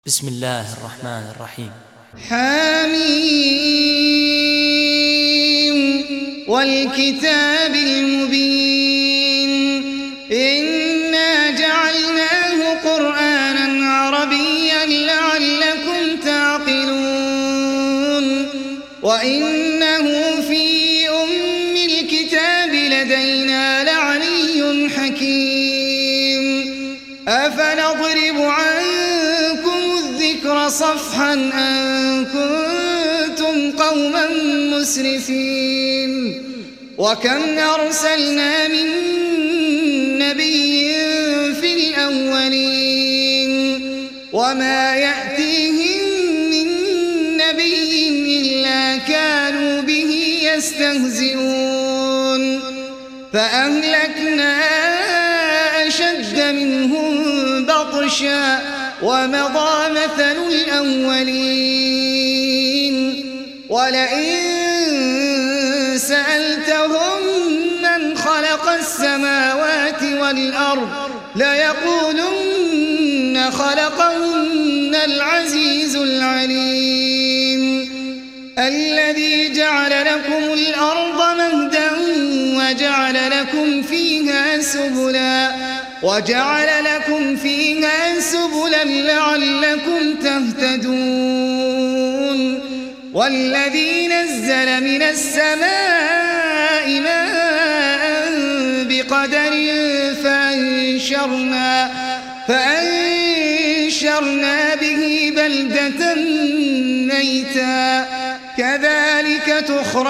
بسم الله الرحمن الرحيم. حميم والكتاب المبين إنا جعلناه قرآنا عربيا لعلكم تعقلون وإنه في أم الكتاب لدينا لعلي حكيم أفنضرب عنكم الذكر صفحا أن كنتم قوما مسرفين وكم أرسلنا من نبي في الأولين وما يأتيهم من نبي إلا كانوا به يستهزئون فأهلكنا أشد منهم بطشا ومضى مثل الأولين ولئن سألتهم من خلق السماوات والأرض ليقولن خلقهن العزيز العليم الذي جعل لكم الأرض مهدا وجعل لكم فيها سبلا لعلكم تهتدون والذي نزل من السماء ماء بقدر فأنشرنا به بلدة ميتا كذلك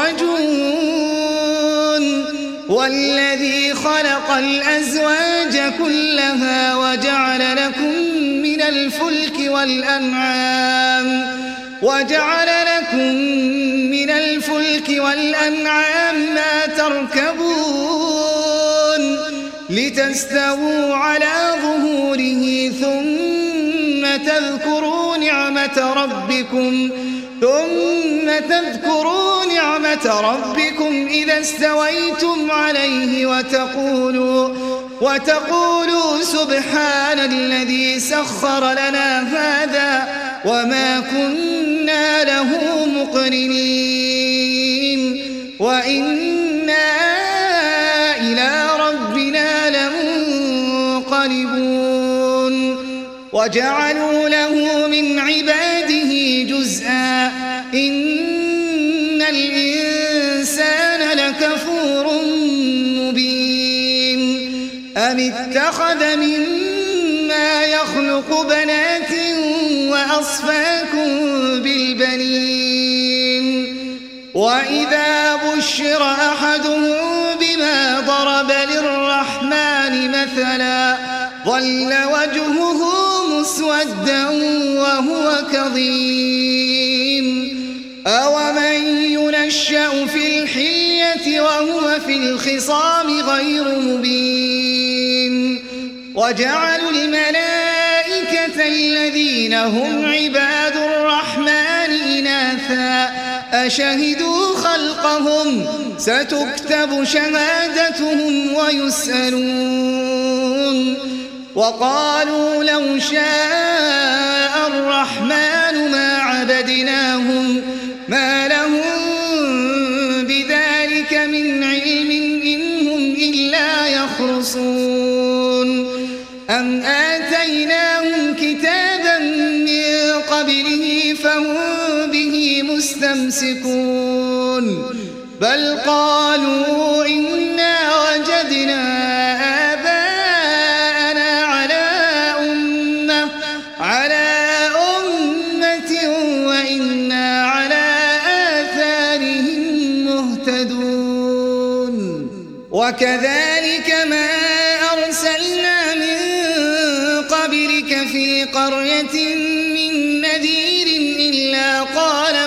تخرجون والذي خلق الأزواج كلها وجعل لكم من الفلك والأنعام ما تركبون لتستووا على ظهوره ثم تذكروا نعمة ربكم إذا استويتم عليه وتقولوا سبحان الذي سخر لنا هذا وما كنا له مقرنين وإنا إلى ربنا لمنقلبون وجعلوا له من عباده جزءا إن الإنسان لكفور مبين أم اتخذ مما يخلق بنات وأصفاكم بالبنين وإذا بشر أحدهم بما ضرب للرحمن مثلا ظل وجهه مسودا وهو كظيم أومن ينشأ في الحلية وهو في الخصام غير مبين وجعلوا الملائكة الذين هم عباد الرحمن إناثا أشهدوا خلقهم ستكتب شهادتهم ويسألون وقالوا لو شاء الرحمن ما عبدناهم ما لهم بذلك من علم إن هم إلا يخرصون أم آتيناهم كتابا من قبله فهم به مستمسكون بل قالوا إنا وجدنا آباءنا على أمة وإنا على آثارهم مهتدون وكذلك ما أرسلنا من قبلك في قرية من نذير إلا قال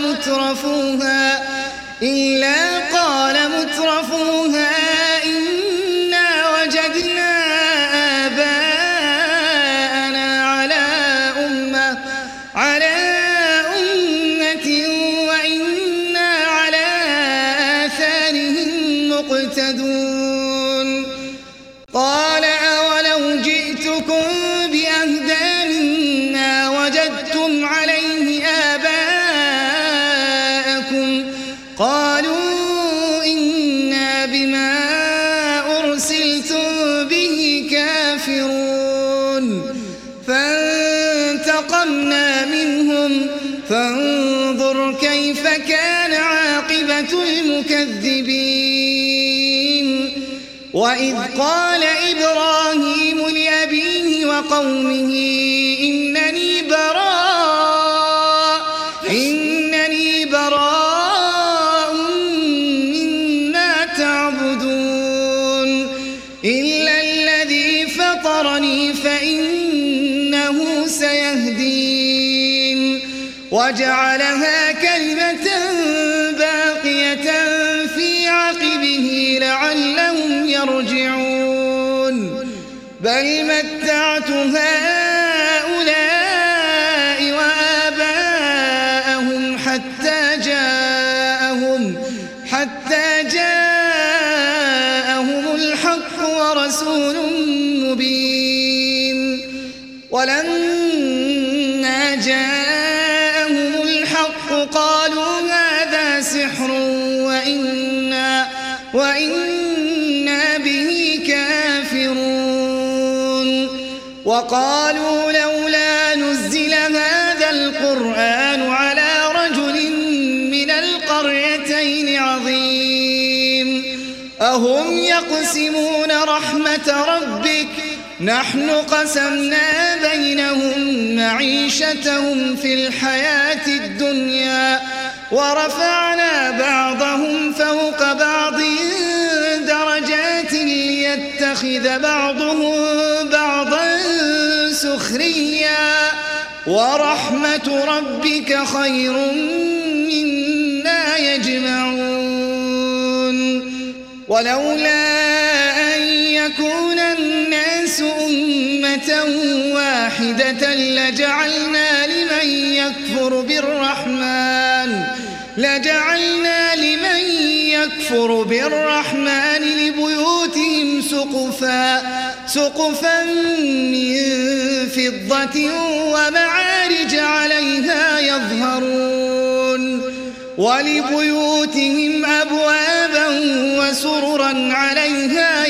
مترفوها إنا وجدنا آباءنا على أمة وإنا على آثارهم مقتدون قال أولو جئتكم بأهدى مما وجدتم فانتقمنا منهم فانظر كيف كان عاقبة المكذبين وإذ قال إبراهيم لأبيه وقومه إنني براء مما تعبدون إلا الذي فطرني فإنه سيهدين وجعلها كلمة باقية في عقبه لعلهم يرجعون بل متعت هؤلاء وآباءهم حتى جاءهم الحق ورسول مبين ولما جاءهم الحق قالوا هذا سحر وإنا به كافرون وقالوا لولا نزل هذا القرآن على رجل من القريتين عظيم أهم يقسمون رحمة ربك نحن قسمنا بينهم معيشتهم في الحياة الدنيا ورفعنا بعضهم فوق بعض درجات ليتخذ بعضهم بعضا سخريا ورحمة ربك خير مما يجمعون ولولا أن يكون الناس أمة واحدة لجعلنا لمن يكفر بالرحمن لبيوتهم سقفا من فضة ومعارج عليها يظهرون ولبيوتهم أبوابا وسررا عليها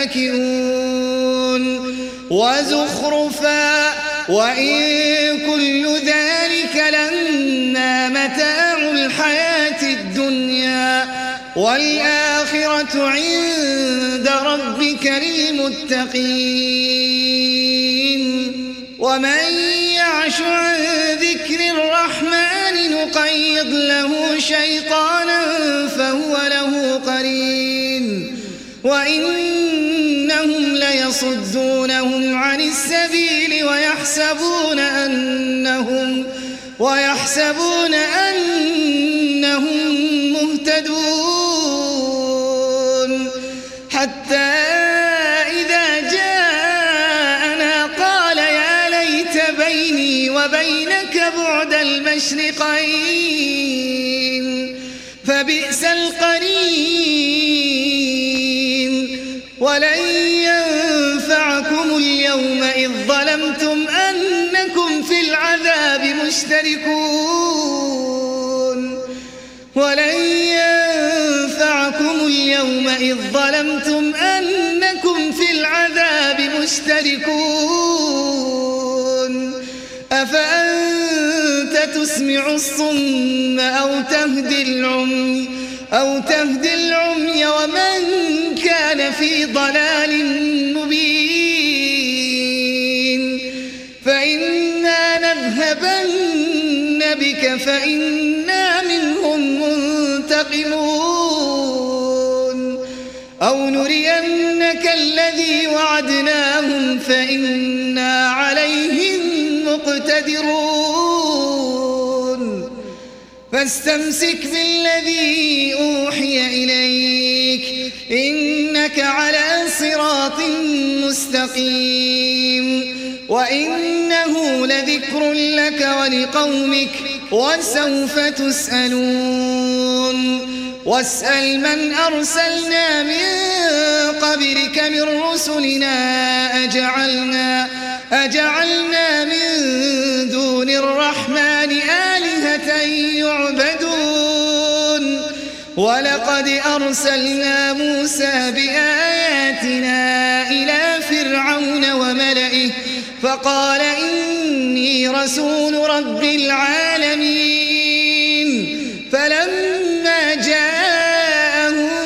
يتكئون وزخرفا وإن كل ذلك لما متاع الحياة الدنيا والآخرة عند ربك للمتقين ومن يعش عن ذكر الرحمن نقيض له شيطانا فهو له قرين وإنهم ليصدونهم عن السبيل ويحسبون أنهم مهتدون حتى إذا جاءنا قال يا ليت بيني وبينك بعد المشرقين فبئس القرين ولن ينفعكم اليوم إذ ظلمتم أنكم في العذاب مشتركون أفأنت تسمع الصم أو تهدي العمي ومن كان في ضلال مبين فإنا نذهبن بك فإنا منهم منتقمون أو نرينك الذي وعدناهم فإنا عليهم مقتدرون فاستمسك بالذي أوحي إليك إنك على صراط مستقيم وإنه لذكر لك ولقومك وسوف تسألون واسأل من أرسلنا من قبلك من رسلنا أجعلنا من دون الرحمن آلهة يعبدون ولقد أرسلنا موسى بآياتنا إلى فرعون وملئه فقال إني رسول رب العالمين فلما جاءهم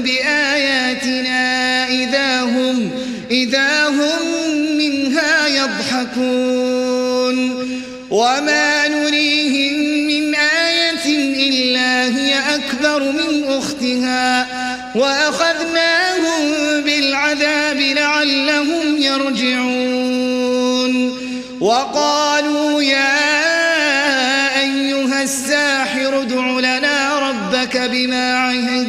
بآياتنا إذا هم منها يضحكون وما نريهم من آية إلا هي أكبر من أختها وأخذناهم بالعذاب لعلهم يرجعون وقالوا يا أيها الساحر ادع لنا ربك بما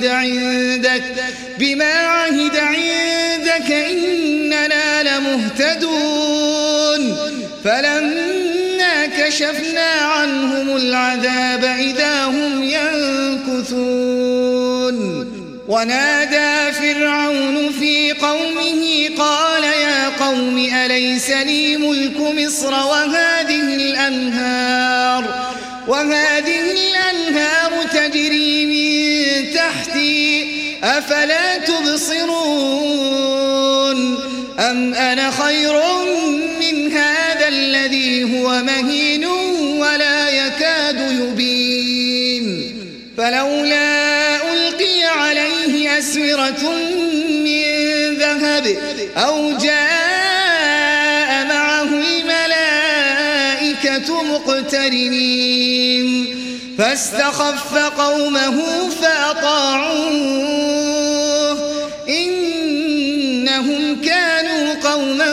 عهد عندك إننا لمهتدون فلما كشفنا عنهم العذاب إذا هم ينكثون ونادى فرعون في قومه قال يا قوم أليس لي ملك مصر وهذه الأنهار تجري من تحتي أفلا تبصرون أم أنا خير من هذا الذي هو مهين ولا يكاد يبين فلولا ألقي عليه أسورة من ذهب أو جاء معه الملائكة مقترنين فاستخف قومه فأطاعوه إنهم كانوا قوما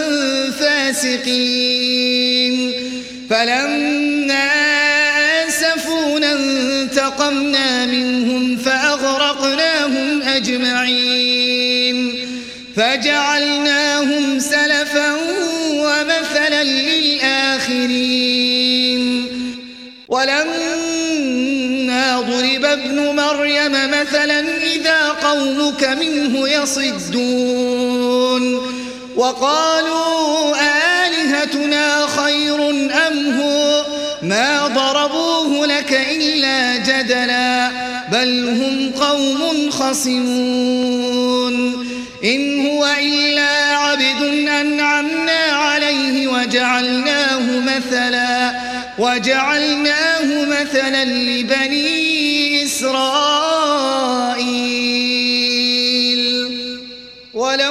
فاسقين فلما آسفونا انتقمنا منهم فأغرقناهم أجمعين فجعلناهم سلفا ومثلا للآخرين ولما ضرب ابن مريم مثلا إذا قومك منه يصدون وقالوا آلهتنا خير أم هو ما ضربوه لك إلا جدلا بل هم قوم خصمون إن هو إلا عبد أنعمنا عليه وجعلناه مثلا لبني إسرائيل ولو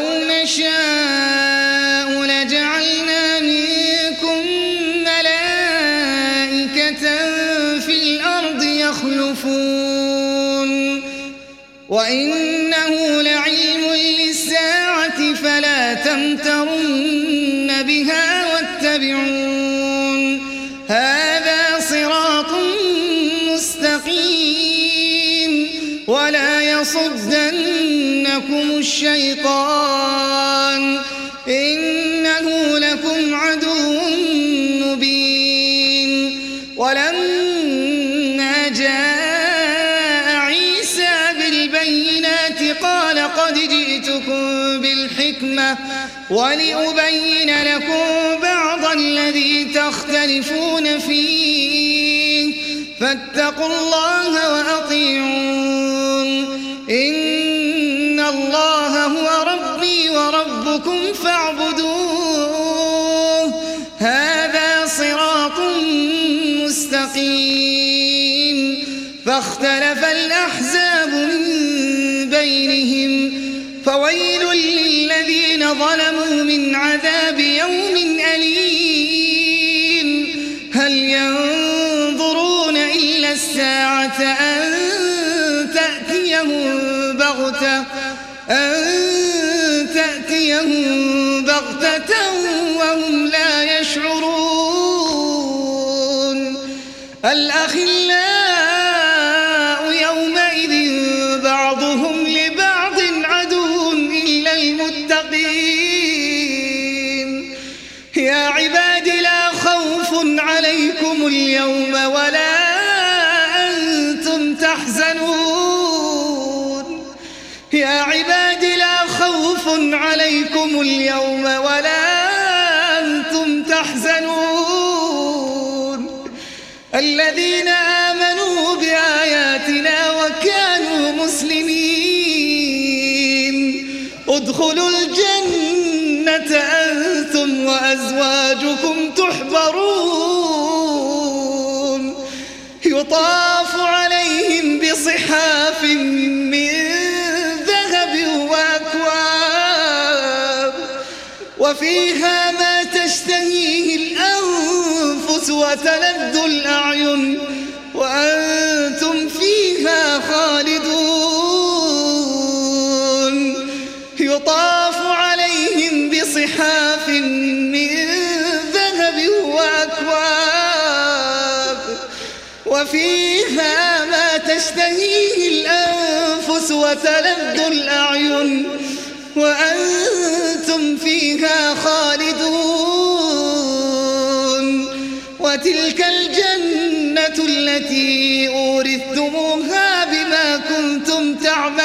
نشاء لجعلنا منكم ملائكة في الأرض يخلفون وإنه لعلم للساعة فلا تمترن بها واتبعون هذا صراط مستقيم ولا يصدنكم الشيطان إنه لكم عدو مبين ولما جاء عيسى بالبينات قال قد جئتكم بالحكمة ولأبين لكم بعض الذي تختلفون فيه فاتقوا الله وأطيعون إن الله هو ربي وربكم فاعبدوه هذا صراط مستقيم فاختلف الأحزاب من بينهم فويل للذين ظلموا من عذاب يوم أليم هل ينظرون إلا الساعة أن تأتيهم بغتة وهم لا يشعرون الأخلاء يومئذ بعضهم لبعض عدو إلا المتقين يا عباد لا خوف عليكم اليوم ولا أنتم تحزنون يا عباد لا خوف عليكم اليوم ولا أنتم تحزنون الذين آمنوا بآياتنا وكانوا مسلمين ادخلوا الجنة أنتم وأزواجكم وفيها ما تشتهيه الأنفس وتلذ الأعين وأنتم فيها خالدون يطاف عليهم بصحاف من ذهب وأكواب وفيها ما تشتهيه الأنفس وتلذ الأعين وأنتم فيها خالدون وتلك الجنة التي أورثتموها بما كنتم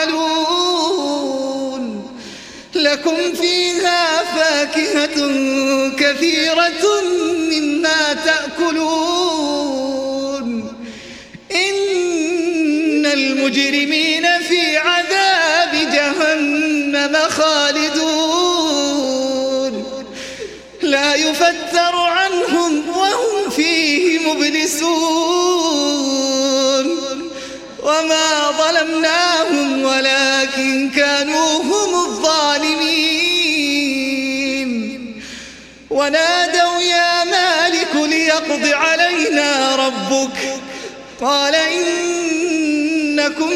تعملون لكم فيها فاكهة كثيرة مما تأكلون إن المجرمين في عذاب جهنم خالدون لا يفتر عنهم وهم فيه مبلسون وما ظلمناهم ولكن كانوا هم الظالمين ونادوا يا مالك ليقض علينا ربك قال إنكم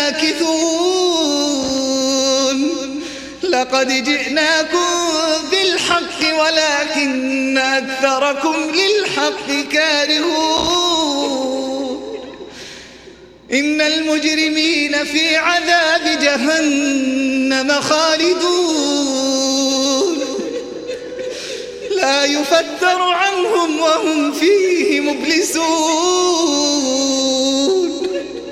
ماكثون لقد جئناكم بالحق ولكن أكثركم للحق كارهون إن المجرمين في عذاب جهنم خالدون لا يفتر عنهم وهم فيه مبلسون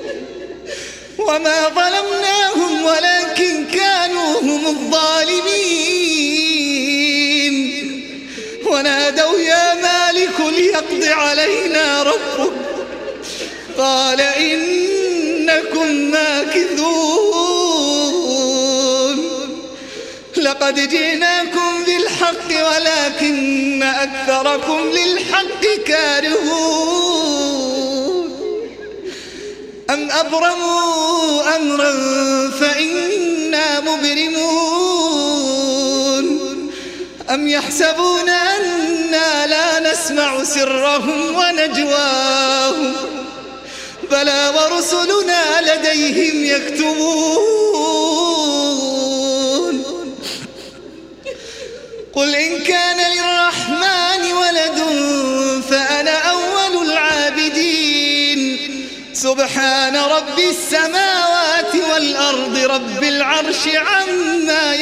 وما ظلمناهم ولكن كانوا هم الظالمين ونادوا يا مالك ليقض علينا ربك قال إنكم ماكثون لقد جئناكم بالحق ولكن أكثركم للحق كارهون أم أبرموا أمرا فإنا مبرمون أم يحسبون أنا لا نسمع سرهم ونجواهم بلى ورسلنا لديهم يكتبون قل إن كان للرحمن ولد فأنا أول العابدين سبحان رب السماوات والأرض رب العرش عما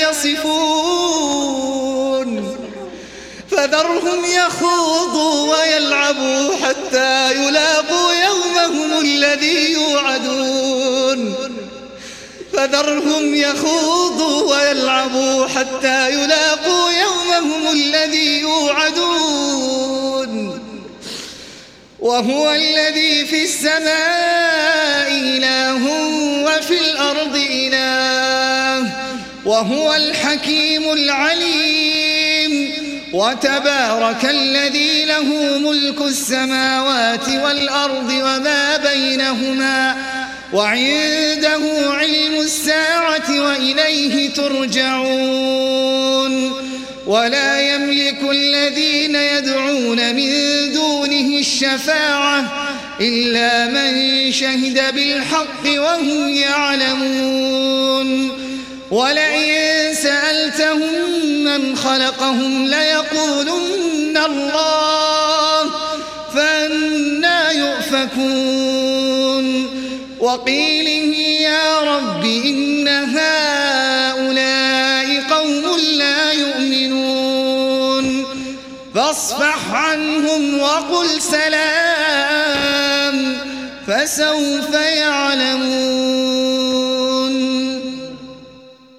يصفون فذرهم يخوضوا ويلعبوا حتى يلاقوا يومهم الذي يوعدون فذرهم يخوضوا ويلعبوا حتى يلاقوا يومهم الذي يوعدون وهو الذي في السماء إله وفي الأرض إله وهو الحكيم العليم وتبارك الذي له ملك السماوات والأرض وما بينهما وعنده علم الساعة وإليه ترجعون ولا يملك الذين يدعون من دونه الشفاعة إلا من شهد بالحق وهم يعلمون ولئن سألتهم من خلقهم ليقولن الله فأنى يؤفكون وقيله يا رب إن هؤلاء قوم لا يؤمنون فاصفح عنهم وقل سلام فسوف يعلمون